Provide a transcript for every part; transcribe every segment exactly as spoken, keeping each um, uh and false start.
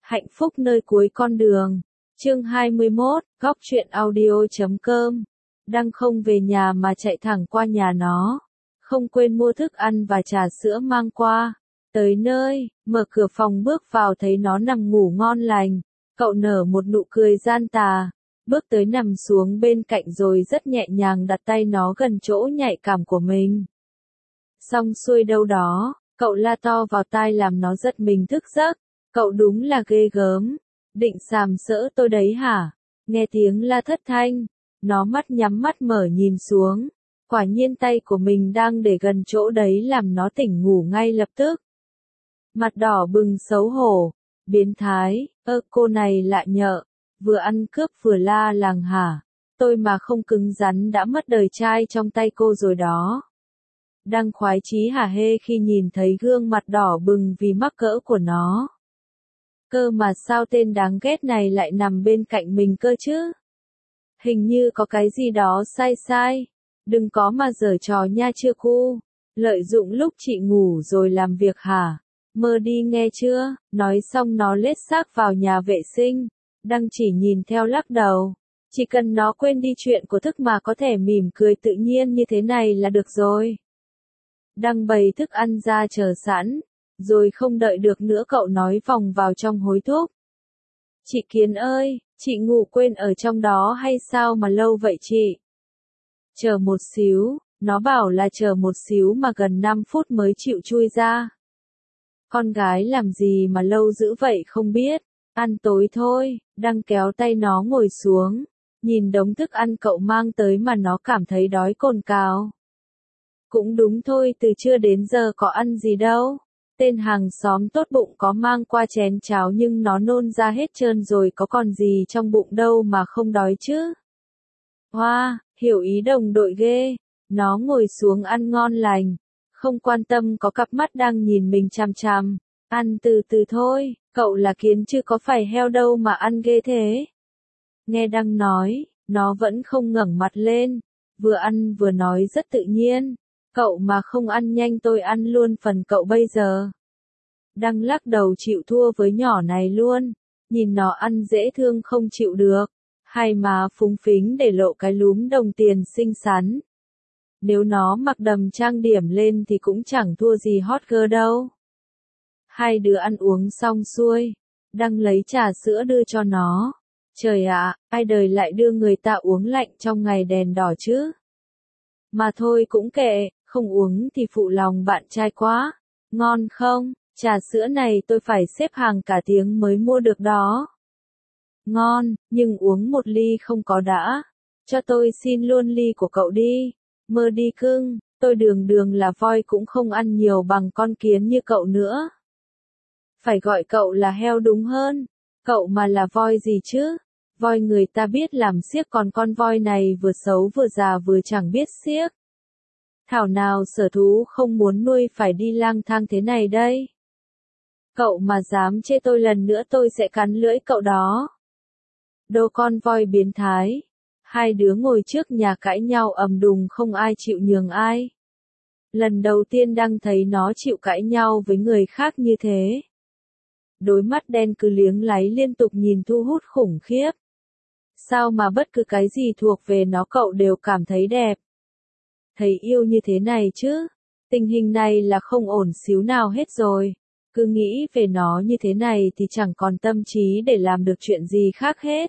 Hạnh phúc nơi cuối con đường. Chương hai mươi mốt, góc truyện audio chấm com. Đang không về nhà mà chạy thẳng qua nhà nó. Không quên mua thức ăn và trà sữa mang qua. Tới nơi, mở cửa phòng bước vào thấy nó nằm ngủ ngon lành. Cậu nở một nụ cười gian tà. Bước tới nằm xuống bên cạnh rồi rất nhẹ nhàng đặt tay nó gần chỗ nhạy cảm của mình. Xong xuôi đâu đó, cậu la to vào tai làm nó giật mình thức giấc. Cậu đúng là ghê gớm. Định sàm sỡ tôi đấy hả? Nghe tiếng la thất thanh. Nó mắt nhắm mắt mở nhìn xuống. Quả nhiên tay của mình đang để gần chỗ đấy làm nó tỉnh ngủ ngay lập tức. Mặt đỏ bừng xấu hổ. Biến thái, ơ cô này lạ nhợ. Vừa ăn cướp vừa la làng hả? Tôi mà không cứng rắn đã mất đời trai trong tay cô rồi đó. Đang khoái chí hả hê khi nhìn thấy gương mặt đỏ bừng vì mắc cỡ của nó. Cơ mà sao tên đáng ghét này lại nằm bên cạnh mình cơ chứ? Hình như có cái gì đó sai sai. Đừng có mà giở trò nha chưa cu. Lợi dụng lúc chị ngủ rồi làm việc hả? Mơ đi nghe chưa? Nói xong nó lết xác vào nhà vệ sinh. Đang chỉ nhìn theo lắc đầu. Chỉ cần nó quên đi chuyện của thức mà có thể mỉm cười tự nhiên như thế này là được rồi. Đang bày thức ăn ra chờ sẵn. Rồi không đợi được nữa cậu nói vòng vào trong hối thúc. Chị Kiến ơi, chị ngủ quên ở trong đó hay sao mà lâu vậy chị? Chờ một xíu, nó bảo là chờ một xíu mà gần năm phút mới chịu chui ra. Con gái làm gì mà lâu dữ vậy không biết, ăn tối thôi, đang kéo tay nó ngồi xuống, nhìn đống thức ăn cậu mang tới mà nó cảm thấy đói cồn cào. Cũng đúng thôi, từ trưa đến giờ có ăn gì đâu. Tên hàng xóm tốt bụng có mang qua chén cháo nhưng nó nôn ra hết trơn rồi có còn gì trong bụng đâu mà không đói chứ. Hoa, hiểu ý đồng đội ghê. Nó ngồi xuống ăn ngon lành. Không quan tâm có cặp mắt đang nhìn mình chằm chằm. Ăn từ từ thôi, cậu là kiến chứ có phải heo đâu mà ăn ghê thế. Nghe Đăng nói, nó vẫn không ngẩng mặt lên. Vừa ăn vừa nói rất tự nhiên. Cậu mà không ăn nhanh tôi ăn luôn phần cậu bây giờ. Đăng lắc đầu chịu thua với nhỏ này luôn. Nhìn nó ăn dễ thương không chịu được. Hai má phúng phính để lộ cái lúm đồng tiền xinh xắn. Nếu nó mặc đầm trang điểm lên thì cũng chẳng thua gì hot girl đâu. Hai đứa ăn uống xong xuôi. Đăng lấy trà sữa đưa cho nó. Trời ạ, ai đời lại đưa người ta uống lạnh trong ngày đèn đỏ chứ. Mà thôi cũng kệ, không uống thì phụ lòng bạn trai quá. Ngon không? Trà sữa này tôi phải xếp hàng cả tiếng mới mua được đó. Ngon, nhưng uống một ly không có đã. Cho tôi xin luôn ly của cậu đi. Mơ đi cưng, tôi đường đường là voi cũng không ăn nhiều bằng con kiến như cậu nữa. Phải gọi cậu là heo đúng hơn. Cậu mà là voi gì chứ? Voi người ta biết làm xiếc còn con voi này vừa xấu vừa già vừa chẳng biết xiếc. Thảo nào sở thú không muốn nuôi phải đi lang thang thế này đây. Cậu mà dám chê tôi lần nữa tôi sẽ cắn lưỡi cậu đó. Đồ con voi biến thái. Hai đứa ngồi trước nhà cãi nhau ầm đùng không ai chịu nhường ai. Lần đầu tiên Đăng thấy nó chịu cãi nhau với người khác như thế. Đôi mắt đen cứ liếng láy liên tục nhìn thu hút khủng khiếp. Sao mà bất cứ cái gì thuộc về nó cậu đều cảm thấy đẹp. Thấy yêu như thế này chứ. Tình hình này là không ổn xíu nào hết rồi. Cứ nghĩ về nó như thế này thì chẳng còn tâm trí để làm được chuyện gì khác hết.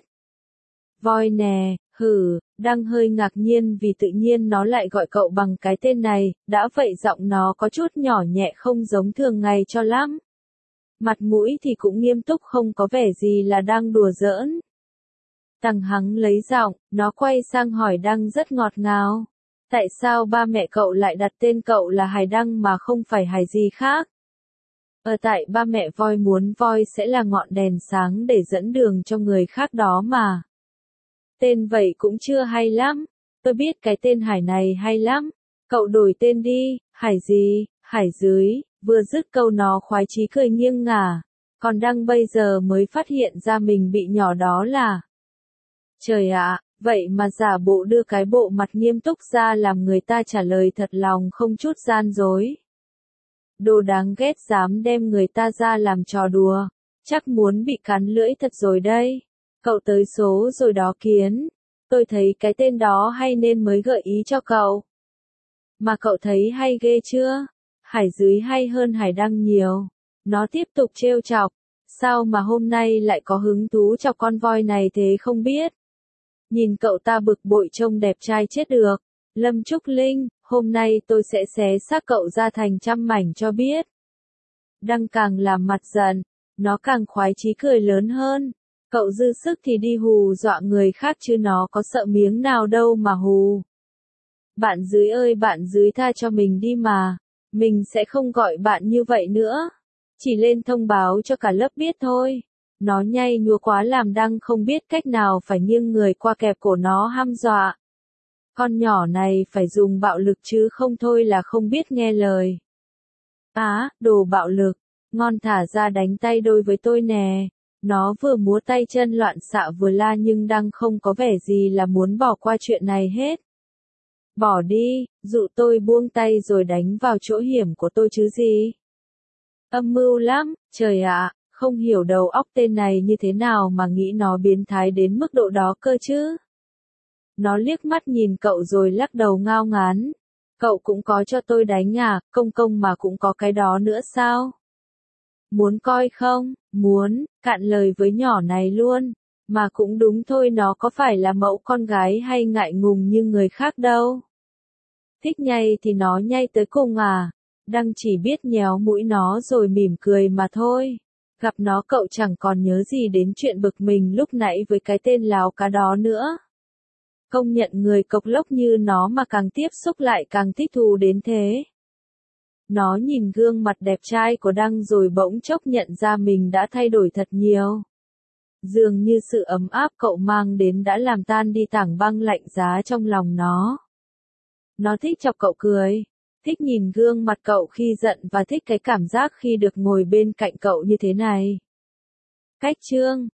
Voi nè, hử, Đang hơi ngạc nhiên vì tự nhiên nó lại gọi cậu bằng cái tên này, đã vậy giọng nó có chút nhỏ nhẹ không giống thường ngày cho lắm. Mặt mũi thì cũng nghiêm túc không có vẻ gì là đang đùa giỡn. Tằng hắng lấy giọng, nó quay sang hỏi Đăng rất ngọt ngào. Tại sao ba mẹ cậu lại đặt tên cậu là Hải Đăng mà không phải Hải gì khác? Ở tại ba mẹ voi muốn voi sẽ là ngọn đèn sáng để dẫn đường cho người khác đó mà. Tên vậy cũng chưa hay lắm. Tôi biết cái tên Hải này hay lắm. Cậu đổi tên đi, Hải gì, Hải dưới. Vừa dứt câu nó khoái chí cười nghiêng ngả. Còn Đăng bây giờ mới phát hiện ra mình bị nhỏ đó là. Trời ạ, vậy mà giả bộ đưa cái bộ mặt nghiêm túc ra làm người ta trả lời thật lòng không chút gian dối. Đồ đáng ghét dám đem người ta ra làm trò đùa. Chắc muốn bị cắn lưỡi thật rồi đây. Cậu tới số rồi đó Kiến. Tôi thấy cái tên đó hay nên mới gợi ý cho cậu. Mà cậu thấy hay ghê chưa? Hải dưới hay hơn Hải Đăng nhiều. Nó tiếp tục trêu chọc. Sao mà hôm nay lại có hứng thú cho con voi này thế không biết. Nhìn cậu ta bực bội trông đẹp trai chết được. Lâm Trúc Linh, hôm nay tôi sẽ xé xác cậu ra thành trăm mảnh cho biết. Đăng càng làm mặt giận, nó càng khoái chí cười lớn hơn. Cậu dư sức thì đi hù dọa người khác chứ nó có sợ miếng nào đâu mà hù. Bạn dưới ơi bạn dưới tha cho mình đi mà. Mình sẽ không gọi bạn như vậy nữa. Chỉ lên thông báo cho cả lớp biết thôi. Nó nhây nhúa quá làm Đăng không biết cách nào phải nghiêng người qua kẹp cổ nó hăm dọa. Con nhỏ này phải dùng bạo lực chứ không thôi là không biết nghe lời. Á, đồ bạo lực, ngon thả ra đánh tay đôi với tôi nè. Nó vừa múa tay chân loạn xạ vừa la nhưng Đăng không có vẻ gì là muốn bỏ qua chuyện này hết. Bỏ đi, dụ tôi buông tay rồi đánh vào chỗ hiểm của tôi chứ gì. Âm mưu lắm, trời ạ, không hiểu đầu óc tên này như thế nào mà nghĩ nó biến thái đến mức độ đó cơ chứ. Nó liếc mắt nhìn cậu rồi lắc đầu ngao ngán. Cậu cũng có cho tôi đánh à, công công mà cũng có cái đó nữa sao? Muốn coi không? Muốn, cạn lời với nhỏ này luôn. Mà cũng đúng thôi nó có phải là mẫu con gái hay ngại ngùng như người khác đâu. Thích nhây thì nó nhây tới cùng à. Đăng chỉ biết nhéo mũi nó rồi mỉm cười mà thôi. Gặp nó cậu chẳng còn nhớ gì đến chuyện bực mình lúc nãy với cái tên láo cá đó nữa. Công nhận người cộc lốc như nó mà càng tiếp xúc lại càng thích thú đến thế. Nó nhìn gương mặt đẹp trai của Đăng rồi bỗng chốc nhận ra mình đã thay đổi thật nhiều. Dường như sự ấm áp cậu mang đến đã làm tan đi tảng băng lạnh giá trong lòng nó. Nó thích chọc cậu cười, thích nhìn gương mặt cậu khi giận và thích cái cảm giác khi được ngồi bên cạnh cậu như thế này. Cách chương